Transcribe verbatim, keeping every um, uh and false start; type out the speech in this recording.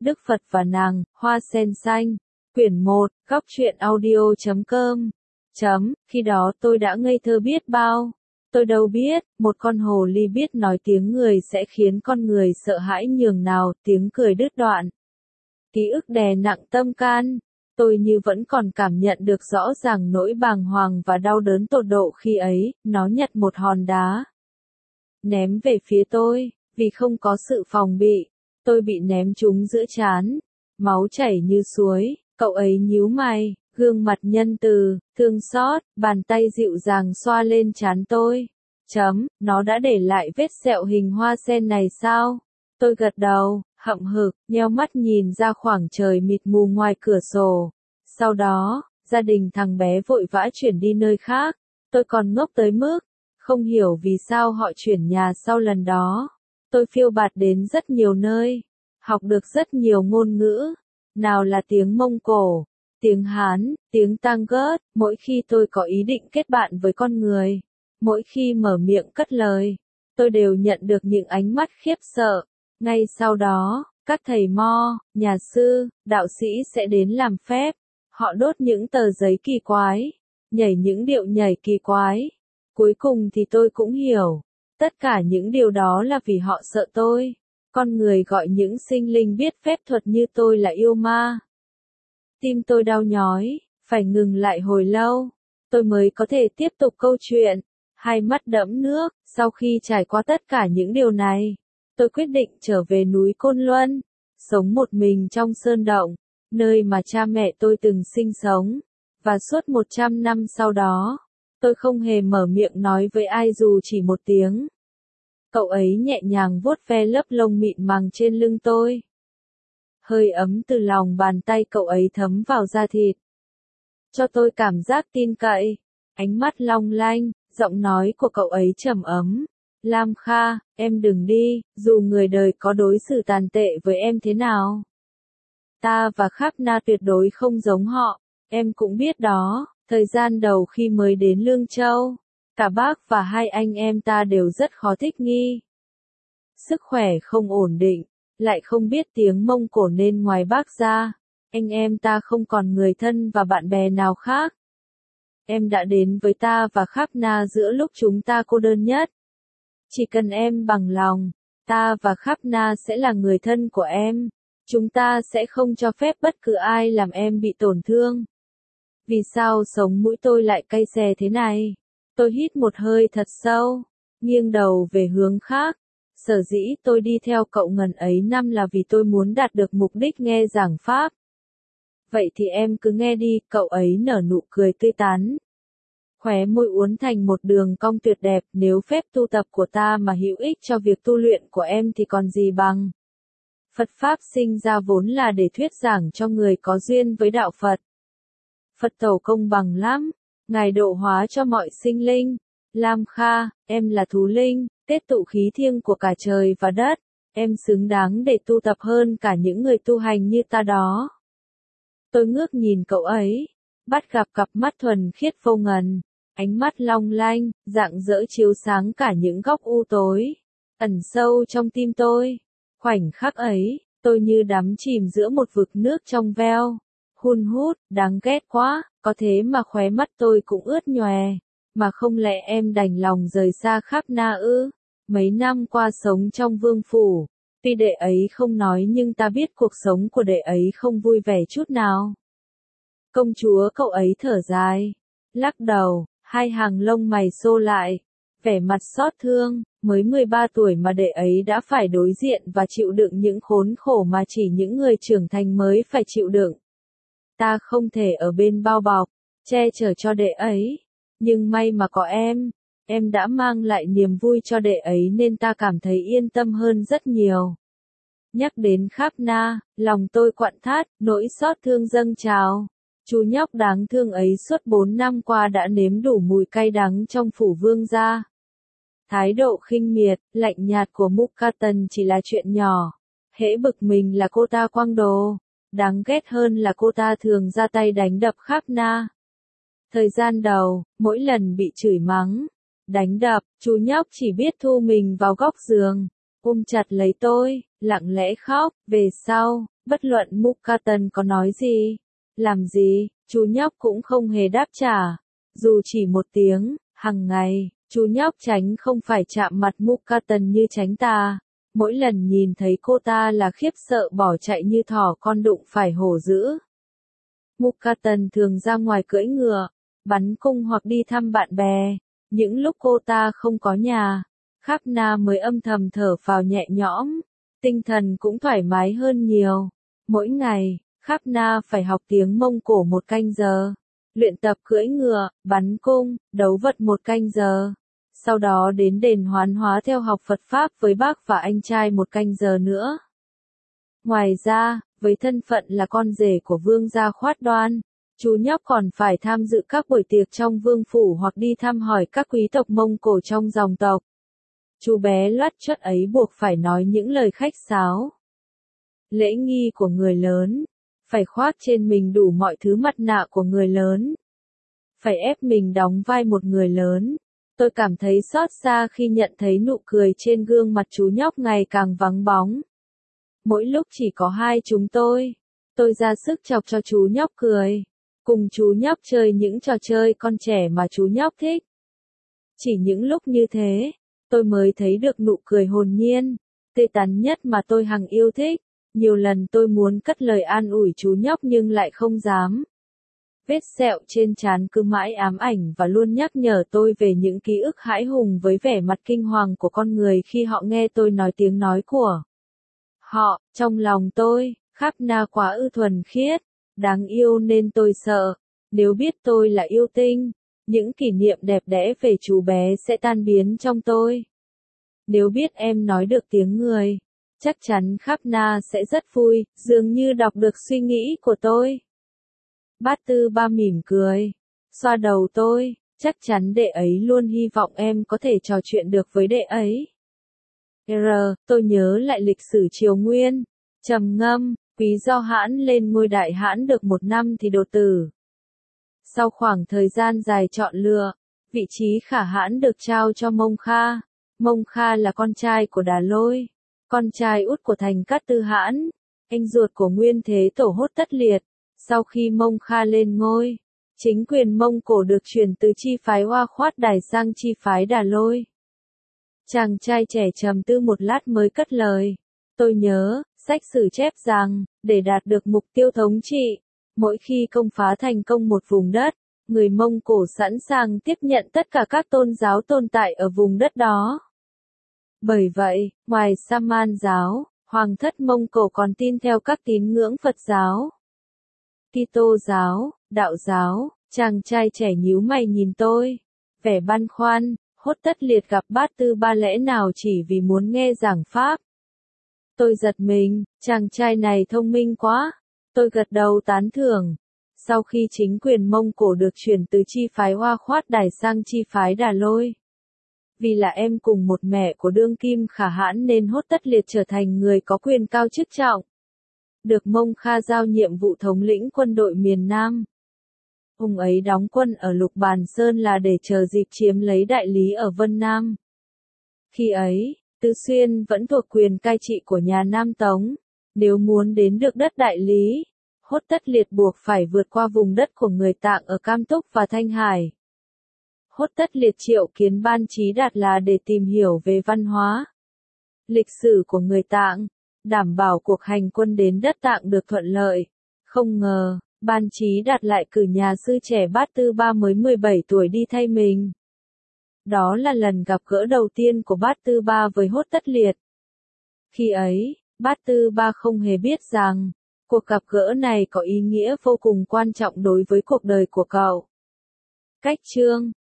Đức Phật và nàng, Hoa sen xanh. Quyển một, góc truyện audio chấm com. Chấm, khi đó tôi đã ngây thơ biết bao. Tôi đâu biết, một con hồ ly biết nói tiếng người sẽ khiến con người sợ hãi nhường nào, tiếng cười đứt đoạn. Ký ức đè nặng tâm can. Tôi như vẫn còn cảm nhận được rõ ràng nỗi bàng hoàng và đau đớn tột độ khi ấy, nó nhặt một hòn đá. Ném về phía tôi, vì không có sự phòng bị, tôi bị ném trúng giữa trán. Máu chảy như suối, cậu ấy nhíu mày, gương mặt nhân từ, thương xót, bàn tay dịu dàng xoa lên trán tôi. Chấm, nó đã để lại vết sẹo hình hoa sen này sao? Tôi gật đầu, hậm hực, nheo mắt nhìn ra khoảng trời mịt mù ngoài cửa sổ. Sau đó, gia đình thằng bé vội vã chuyển đi nơi khác. Tôi còn ngốc tới mức, không hiểu vì sao họ chuyển nhà sau lần đó. Tôi phiêu bạt đến rất nhiều nơi, học được rất nhiều ngôn ngữ. Nào là tiếng Mông Cổ, tiếng Hán, tiếng Tangut. Mỗi khi tôi có ý định kết bạn với con người, mỗi khi mở miệng cất lời, tôi đều nhận được những ánh mắt khiếp sợ. Ngay sau đó, các thầy mo, nhà sư, đạo sĩ sẽ đến làm phép. Họ đốt những tờ giấy kỳ quái, nhảy những điệu nhảy kỳ quái. Cuối cùng thì tôi cũng hiểu, tất cả những điều đó là vì họ sợ tôi. Con người gọi những sinh linh biết phép thuật như tôi là yêu ma. Tim tôi đau nhói, phải ngừng lại hồi lâu, tôi mới có thể tiếp tục câu chuyện. Hai mắt đẫm nước, sau khi trải qua tất cả những điều này, tôi quyết định trở về núi Côn Luân, sống một mình trong sơn động, nơi mà cha mẹ tôi từng sinh sống. Và suốt một trăm năm sau đó, tôi không hề mở miệng nói với ai dù chỉ một tiếng. Cậu ấy nhẹ nhàng vuốt ve lớp lông mịn màng trên lưng tôi. Hơi ấm từ lòng bàn tay cậu ấy thấm vào da thịt, cho tôi cảm giác tin cậy. Ánh mắt long lanh, giọng nói của cậu ấy trầm ấm. Lam Kha, em đừng đi, dù người đời có đối xử tàn tệ với em thế nào. Ta và Kháp Na tuyệt đối không giống họ, em cũng biết đó. Thời gian đầu khi mới đến Lương Châu, cả bác và hai anh em ta đều rất khó thích nghi. Sức khỏe không ổn định, lại không biết tiếng Mông Cổ nên ngoài bác ra, anh em ta không còn người thân và bạn bè nào khác. Em đã đến với ta và Kháp Na giữa lúc chúng ta cô đơn nhất. Chỉ cần em bằng lòng, ta và Kháp Na sẽ là người thân của em. Chúng ta sẽ không cho phép bất cứ ai làm em bị tổn thương. Vì sao sống mũi tôi lại cay xè thế này? Tôi hít một hơi thật sâu, nghiêng đầu về hướng khác. Sở dĩ tôi đi theo cậu ngần ấy năm là vì tôi muốn đạt được mục đích nghe giảng pháp. Vậy thì em cứ nghe đi, cậu ấy nở nụ cười tươi tắn. Khóe môi uốn thành một đường cong tuyệt đẹp, nếu phép tu tập của ta mà hữu ích cho việc tu luyện của em thì còn gì bằng. Phật Pháp sinh ra vốn là để thuyết giảng cho người có duyên với đạo Phật. Phật tổ công bằng lắm, Ngài độ hóa cho mọi sinh linh. Lam Kha, em là thú linh, tết tụ khí thiêng của cả trời và đất. Em xứng đáng để tu tập hơn cả những người tu hành như ta đó. Tôi ngước nhìn cậu ấy, bắt gặp cặp mắt thuần khiết vô ngần, ánh mắt long lanh, rạng rỡ chiếu sáng cả những góc u tối, ẩn sâu trong tim tôi. Khoảnh khắc ấy, tôi như đắm chìm giữa một vực nước trong veo, hun hút, đáng ghét quá, có thế mà khóe mắt tôi cũng ướt nhòe. Mà không lẽ em đành lòng rời xa Kháp Na ư? Mấy năm qua sống trong vương phủ, tuy đệ ấy không nói nhưng ta biết cuộc sống của đệ ấy không vui vẻ chút nào. Công chúa cậu ấy thở dài, lắc đầu, hai hàng lông mày xô lại, vẻ mặt xót thương, mới mười ba tuổi mà đệ ấy đã phải đối diện và chịu đựng những khốn khổ mà chỉ những người trưởng thành mới phải chịu đựng. Ta không thể ở bên bao bọc, che chở cho đệ ấy, nhưng may mà có em, em đã mang lại niềm vui cho đệ ấy nên ta cảm thấy yên tâm hơn rất nhiều. Nhắc đến Kháp Na, lòng tôi quặn thắt, nỗi xót thương dâng trào. Chú nhóc đáng thương ấy suốt bốn năm qua đã nếm đủ mùi cay đắng trong phủ vương gia. Thái độ khinh miệt, lạnh nhạt của Mukatan chỉ là chuyện nhỏ. Hễ bực mình là cô ta quăng đồ. Đáng ghét hơn là cô ta thường ra tay đánh đập Kháp Na. Thời gian đầu, mỗi lần bị chửi mắng, đánh đập, chú nhóc chỉ biết thu mình vào góc giường, ôm chặt lấy tôi, lặng lẽ khóc. Về sau, Bất luận Mukatan có nói gì, làm gì, chú nhóc cũng không hề đáp trả. Dù chỉ một tiếng, hằng ngày, chú nhóc tránh không phải chạm mặt Mukatan như tránh ta. Mỗi lần nhìn thấy cô ta là khiếp sợ bỏ chạy như thỏ con đụng phải hổ dữ. Mukatan thường ra ngoài cưỡi ngựa, bắn cung hoặc đi thăm bạn bè. Những lúc cô ta không có nhà, Khapna mới âm thầm thở phào nhẹ nhõm, tinh thần cũng thoải mái hơn nhiều. Mỗi ngày, Khapna phải học tiếng Mông Cổ một canh giờ, luyện tập cưỡi ngựa, bắn cung, đấu vật một canh giờ. Sau đó đến đền Hoán Hóa theo học Phật Pháp với bác và anh trai một canh giờ nữa. Ngoài ra, với thân phận là con rể của vương gia Khoát Đoan, chú nhóc còn phải tham dự các buổi tiệc trong vương phủ hoặc đi thăm hỏi các quý tộc Mông Cổ trong dòng tộc. Chú bé loát chót ấy buộc phải nói những lời khách sáo. Lễ nghi của người lớn, phải khoác trên mình đủ mọi thứ mặt nạ của người lớn. Phải ép mình đóng vai một người lớn. Tôi cảm thấy xót xa khi nhận thấy nụ cười trên gương mặt chú nhóc ngày càng vắng bóng. Mỗi lúc chỉ có hai chúng tôi, tôi ra sức chọc cho chú nhóc cười, cùng chú nhóc chơi những trò chơi con trẻ mà chú nhóc thích. Chỉ những lúc như thế, tôi mới thấy được nụ cười hồn nhiên, tươi tắn nhất mà tôi hằng yêu thích. Nhiều lần tôi muốn cất lời an ủi chú nhóc nhưng lại không dám. Vết sẹo trên trán cứ mãi ám ảnh và luôn nhắc nhở tôi về những ký ức hãi hùng với vẻ mặt kinh hoàng của con người khi họ nghe tôi nói tiếng nói của họ. Trong lòng tôi, Khapna quá ư thuần khiết, đáng yêu nên tôi sợ. Nếu biết tôi là yêu tinh, những kỷ niệm đẹp đẽ về chú bé sẽ tan biến trong tôi. Nếu biết em nói được tiếng người, chắc chắn Khapna sẽ rất vui, dường như đọc được suy nghĩ của tôi. Bát Tư Ba mỉm cười, xoa đầu tôi, chắc chắn đệ ấy luôn hy vọng em có thể trò chuyện được với đệ ấy. R, tôi nhớ lại lịch sử Triều Nguyên, trầm ngâm, Quý Do Hãn lên ngôi đại hãn được một năm thì đột tử. Sau khoảng thời gian dài chọn lựa, vị trí khả hãn được trao cho Mông Kha. Mông Kha là con trai của Đà Lôi, con trai út của Thành Cát Tư Hãn, anh ruột của Nguyên Thế Tổ Hốt Tất Liệt. Sau khi Mông Kha lên ngôi, chính quyền Mông Cổ được chuyển từ chi phái Hoa Khoát Đài sang chi phái Đà Lôi. Chàng trai trẻ trầm tư một lát mới cất lời. Tôi nhớ, sách sử chép rằng, để đạt được mục tiêu thống trị, mỗi khi công phá thành công một vùng đất, người Mông Cổ sẵn sàng tiếp nhận tất cả các tôn giáo tồn tại ở vùng đất đó. Bởi vậy, ngoài Saman giáo, Hoàng thất Mông Cổ còn tin theo các tín ngưỡng Phật giáo, Kitô giáo, Đạo giáo. Chàng trai trẻ nhíu mày nhìn tôi, vẻ băn khoăn. Hốt Tất Liệt gặp Bát Tư Ba lẽ nào chỉ vì muốn nghe giảng pháp? Tôi giật mình, chàng trai này thông minh quá. Tôi gật đầu tán thưởng. Sau khi chính quyền Mông Cổ được chuyển từ chi phái Hoa Khoát Đài sang chi phái Đà Lôi, vì là em cùng một mẹ của đương kim khả hãn nên Hốt Tất Liệt trở thành người có quyền cao chức trọng, được Mông Kha giao nhiệm vụ thống lĩnh quân đội miền Nam. Ông ấy đóng quân ở Lục Bàn Sơn là để chờ dịp chiếm lấy đại lý ở Vân Nam. Khi ấy, Tứ Xuyên vẫn thuộc quyền cai trị của nhà Nam Tống. Nếu muốn đến được đất đại lý, Hốt Tất Liệt buộc phải vượt qua vùng đất của người Tạng ở Cam Túc và Thanh Hải. Hốt Tất Liệt triệu kiến Ban Trí Đạt là để tìm hiểu về văn hóa, lịch sử của người Tạng, đảm bảo cuộc hành quân đến đất Tạng được thuận lợi. Không ngờ, Ban Trí Đạt lại cử nhà sư trẻ Bát Tư Ba mới mười bảy tuổi đi thay mình. Đó là lần gặp gỡ đầu tiên của Bát Tư Ba với Hốt Tất Liệt. Khi ấy, Bát Tư Ba không hề biết rằng, cuộc gặp gỡ này có ý nghĩa vô cùng quan trọng đối với cuộc đời của cậu. Cách chương